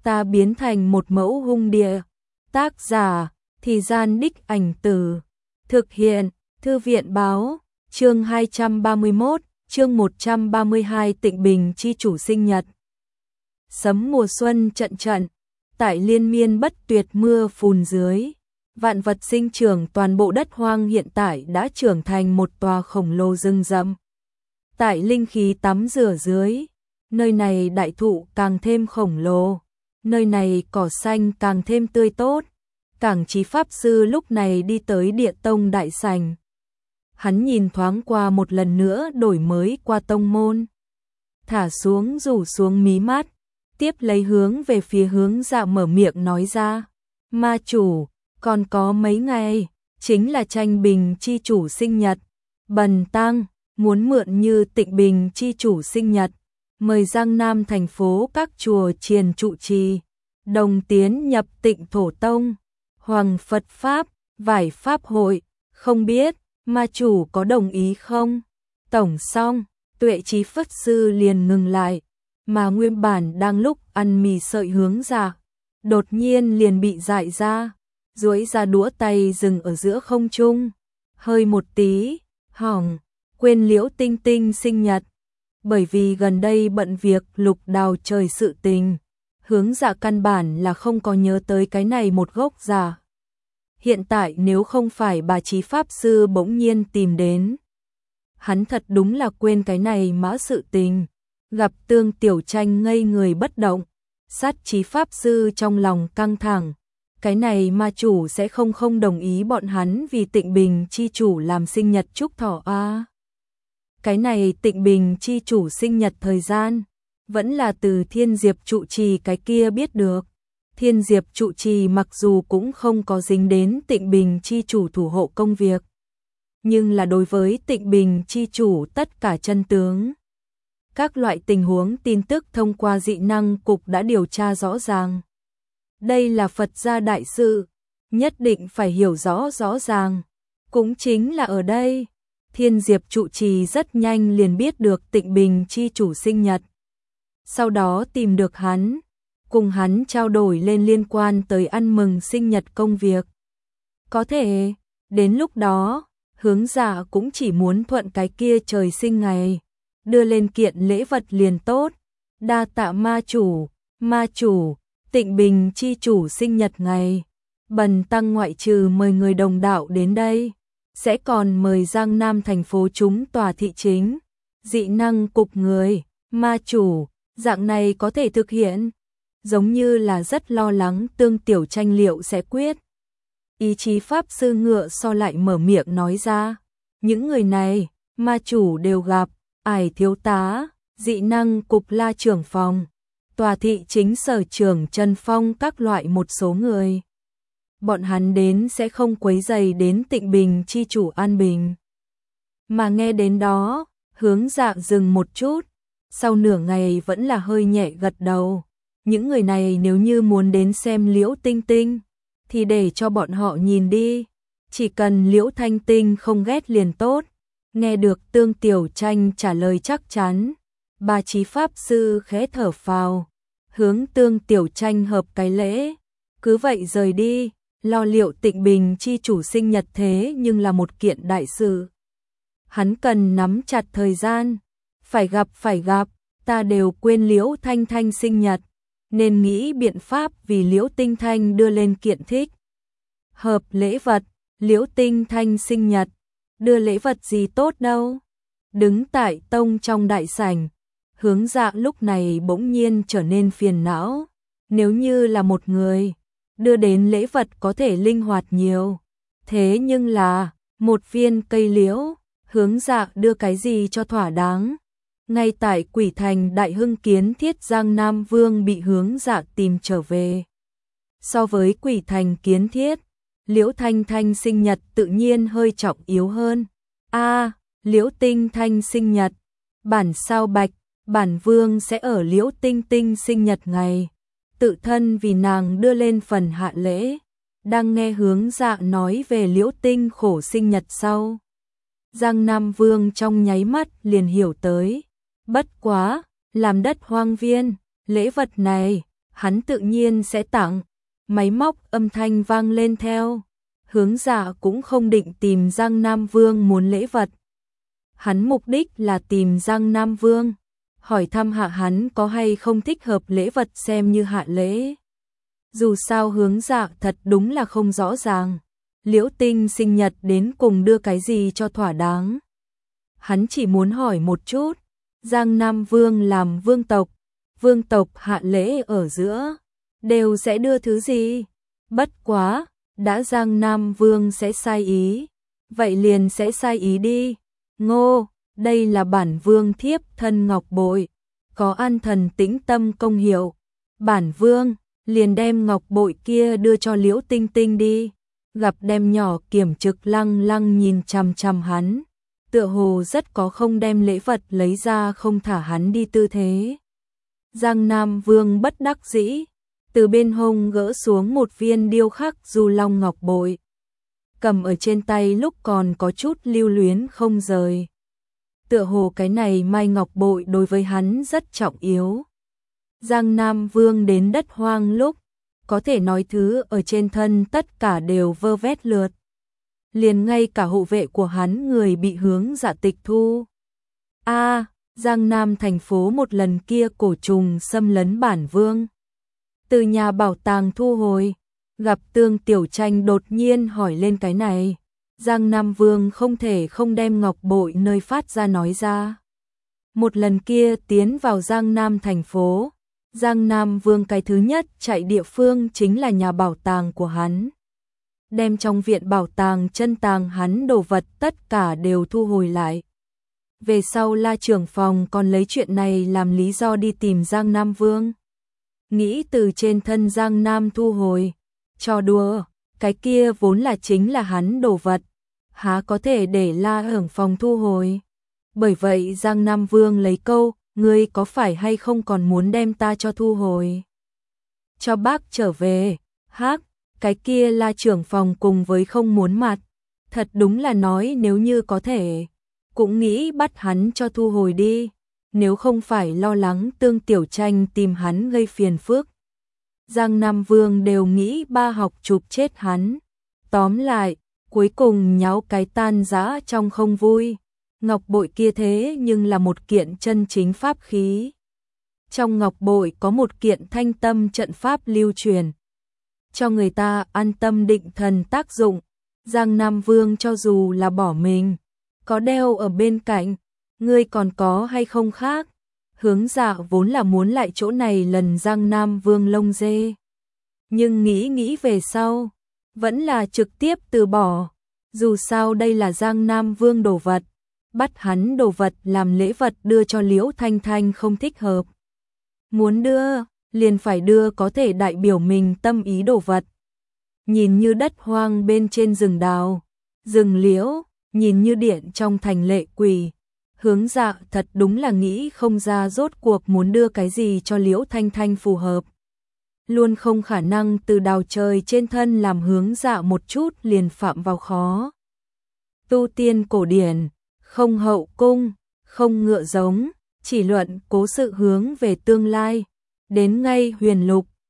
ta biến thành một mẫu hung địa. Tác giả, Thì Gian Đích Ảnh Từ. Thực hiện, Thư viện báo, chương 231, chương 132 Tịnh Bình chi chủ sinh nhật. Sấm mùa xuân trận trận, tại liên miên bất tuyệt mưa phùn dưới, vạn vật sinh trưởng toàn bộ đất hoang hiện tại đã trưởng thành một tòa khổng lồ rừng rậm. Tại linh khí tắm rửa dưới, nơi này đại thụ càng thêm khổng lồ, nơi này cỏ xanh càng thêm tươi tốt. Cảng Chí Pháp Sư lúc này đi tới Địa Tông đại sảnh. Hắn nhìn thoáng qua một lần nữa đổi mới qua tông môn. Thả xuống rủ xuống mí mắt, tiếp lấy hướng về phía Hướng Dạ mở miệng nói ra. Ma chủ, còn có mấy ngày, chính là Tranh Bình chi chủ sinh nhật. Bần tăng, muốn mượn như Tịnh Bình chi chủ sinh nhật, mời Giang Nam thành phố các chùa chiền trụ trì, đồng tiến nhập Tịnh Thổ Tông, Hoàng Phật Pháp, Vải Pháp Hội, không biết, ma chủ có đồng ý không? Tổng xong, Tuệ Chí Pháp Sư liền ngừng lại, mà nguyên bản đang lúc ăn mì sợi Hướng Dạ, đột nhiên liền bị dại ra, duỗi ra đũa tay dừng ở giữa không trung, hơi một tí, hỏng, quên Liễu Tinh Tinh sinh nhật. Bởi vì gần đây bận việc lục đào trời sự tình, Hướng Dạ căn bản là không có nhớ tới cái này một gốc giả. Hiện tại nếu không phải bà Chí Pháp Sư bỗng nhiên tìm đến, hắn thật đúng là quên cái này mã sự tình. Gặp Tương Tiểu Tranh ngây người bất động, Sát Chí Pháp Sư trong lòng căng thẳng. Cái này ma chủ sẽ không đồng ý bọn hắn vì Tịnh Bình chi chủ làm sinh nhật chúc thọ a. Cái này Tịnh Bình chi chủ sinh nhật thời gian, vẫn là từ Thiên Diệp trụ trì cái kia biết được. Thiên Diệp trụ trì mặc dù cũng không có dính đến Tịnh Bình chi chủ thủ hộ công việc, nhưng là đối với Tịnh Bình chi chủ tất cả chân tướng, các loại tình huống tin tức thông qua dị năng cục đã điều tra rõ ràng. Đây là Phật gia đại sự, nhất định phải hiểu rõ ràng. Cũng chính là ở đây, Thiên Diệp trụ trì rất nhanh liền biết được Tịnh Bình chi chủ sinh nhật. Sau đó tìm được hắn, cùng hắn trao đổi lên liên quan tới ăn mừng sinh nhật công việc. Có thể, đến lúc đó, Hướng Dạ cũng chỉ muốn thuận cái kia trời sinh ngày, đưa lên kiện lễ vật liền tốt. Đa tạ ma chủ, Tịnh Bình chi chủ sinh nhật ngày, bần tăng ngoại trừ mời người đồng đạo đến đây, sẽ còn mời Giang Nam thành phố chúng tòa thị chính, dị năng cục người. Ma chủ, dạng này có thể thực hiện? Giống như là rất lo lắng Tương Tiểu Tranh liệu sẽ quyết. Ý chí Pháp Sư ngựa so lại mở miệng nói ra. Những người này, ma chủ đều gặp, Ải thiếu tá, dị năng cục la trưởng phòng, tòa thị chính sở trưởng Trần Phong các loại một số người. Bọn hắn đến sẽ không quấy rầy đến Tịnh Bình chi chủ an bình. Mà nghe đến đó, Hướng Dạ dừng một chút, sau nửa ngày vẫn là hơi nhẹ gật đầu. Những người này nếu như muốn đến xem Liễu Tinh Tinh, thì để cho bọn họ nhìn đi. Chỉ cần Liễu Thanh Tinh không ghét liền tốt. Nghe được Tương Tiểu Tranh trả lời chắc chắn, bà Chí Pháp Sư khẽ thở phào, hướng Tương Tiểu Tranh hợp cái lễ. Cứ vậy rời đi, lo liệu Tịnh Bình chi chủ sinh nhật thế nhưng là một kiện đại sự. Hắn cần nắm chặt thời gian, phải gặp, ta đều quên Liễu Thanh Thanh sinh nhật, nên nghĩ biện pháp vì Liễu Tinh Thanh đưa lên kiện thích hợp lễ vật. Liễu Tinh Thanh sinh nhật, đưa lễ vật gì tốt đâu. Đứng tại tông trong đại sảnh, Hướng Dạ lúc này bỗng nhiên trở nên phiền não. Nếu như là một người, đưa đến lễ vật có thể linh hoạt nhiều. Thế nhưng là, một viên cây liễu, Hướng Dạ đưa cái gì cho thỏa đáng. Ngay tại Quỷ Thành Đại Hưng Kiến Thiết Giang Nam Vương bị Hướng Dạ tìm trở về. So với Quỷ Thành Kiến Thiết, Liễu Thanh Thanh sinh nhật tự nhiên hơi trọng yếu hơn. Liễu Tinh Thanh sinh nhật, bản sao bạch, bản vương sẽ ở Liễu Tinh Tinh sinh nhật ngày, tự thân vì nàng đưa lên phần hạ lễ. Đang nghe Hướng Dạ nói về Liễu Tinh khổ sinh nhật sau, Giang Nam Vương trong nháy mắt liền hiểu tới. Bất quá, làm đất hoang viên, lễ vật này, hắn tự nhiên sẽ tặng. Máy móc âm thanh vang lên theo. Hướng Dạ cũng không định tìm Giang Nam Vương muốn lễ vật. Hắn mục đích là tìm Giang Nam Vương, hỏi thăm hạ hắn có hay không thích hợp lễ vật xem như hạ lễ. Dù sao Hướng Dạ thật đúng là không rõ ràng, Liễu Tinh sinh nhật đến cùng đưa cái gì cho thỏa đáng. Hắn chỉ muốn hỏi một chút, Giang Nam Vương làm vương tộc hạ lễ ở giữa, đều sẽ đưa thứ gì? Bất quá, đã Giang Nam Vương sẽ sai ý, vậy liền sẽ sai ý đi. Ngô, đây là bản vương thiếp thân ngọc bội, có an thần tĩnh tâm công hiệu. Bản vương liền đem ngọc bội kia đưa cho Liễu Tinh Tinh đi. Gặp đem nhỏ Kiểm Trực lăng lăng nhìn chằm chằm hắn, tựa hồ rất có không đem lễ vật lấy ra không thả hắn đi tư thế. Giang Nam Vương bất đắc dĩ, từ bên hông gỡ xuống một viên điêu khắc du long ngọc bội, cầm ở trên tay lúc còn có chút lưu luyến không rời. Tựa hồ cái này mai ngọc bội đối với hắn rất trọng yếu. Giang Nam Vương đến đất hoang lúc, có thể nói thứ ở trên thân tất cả đều vơ vét lượt. Liền ngay cả hộ vệ của hắn người bị Hướng Dạ tịch thu. Giang Nam thành phố một lần kia cổ trùng xâm lấn bản vương. Từ nhà bảo tàng thu hồi, gặp Tương Tiểu Tranh đột nhiên hỏi lên cái này. Giang Nam Vương không thể không đem ngọc bội nơi phát ra nói ra. Một lần kia tiến vào Giang Nam thành phố, Giang Nam Vương cái thứ nhất chạy địa phương chính là nhà bảo tàng của hắn. Đem trong viện bảo tàng chân tàng hắn đồ vật tất cả đều thu hồi lại. Về sau La trưởng phòng còn lấy chuyện này làm lý do đi tìm Giang Nam Vương. Nghĩ từ trên thân Giang Nam thu hồi, trò đùa, cái kia vốn là chính là hắn đồ vật, há có thể để La trưởng phòng thu hồi. Bởi vậy Giang Nam Vương lấy câu, ngươi có phải hay không còn muốn đem ta cho thu hồi? Cho bác trở về, cái kia La trưởng phòng cùng với không muốn mặt, thật đúng là nói nếu như có thể, cũng nghĩ bắt hắn cho thu hồi đi, nếu không phải lo lắng Tương Tiểu Tranh tìm hắn gây phiền phức. Giang Nam Vương đều nghĩ ba học chụp chết hắn. Tóm lại, cuối cùng nháo cái tan rã trong không vui. Ngọc bội kia thế nhưng là một kiện chân chính pháp khí. Trong ngọc bội có một kiện thanh tâm trận pháp lưu truyền, cho người ta an tâm định thần tác dụng. Giang Nam Vương cho dù là bỏ mình, có đeo ở bên cạnh, ngươi còn có hay không khác? Hướng Dạ vốn là muốn lại chỗ này lần Giang Nam Vương lông dê, nhưng nghĩ về sau, vẫn là trực tiếp từ bỏ. Dù sao đây là Giang Nam Vương đồ vật, bắt hắn đồ vật làm lễ vật đưa cho Liễu Thanh Thanh không thích hợp. Muốn đưa, liền phải đưa có thể đại biểu mình tâm ý đồ vật. Nhìn như đất hoang bên trên rừng đào, rừng liễu, nhìn như điện trong thành lệ quỷ. Hướng Dạ thật đúng là nghĩ không ra rốt cuộc muốn đưa cái gì cho Liễu Thanh Thanh phù hợp. Luôn không khả năng từ đào trời trên thân làm Hướng Dạ một chút liền phạm vào khó. Tu tiên cổ điển, không hậu cung, không ngựa giống, chỉ luận cố sự hướng về tương lai. Đến ngay huyền lục,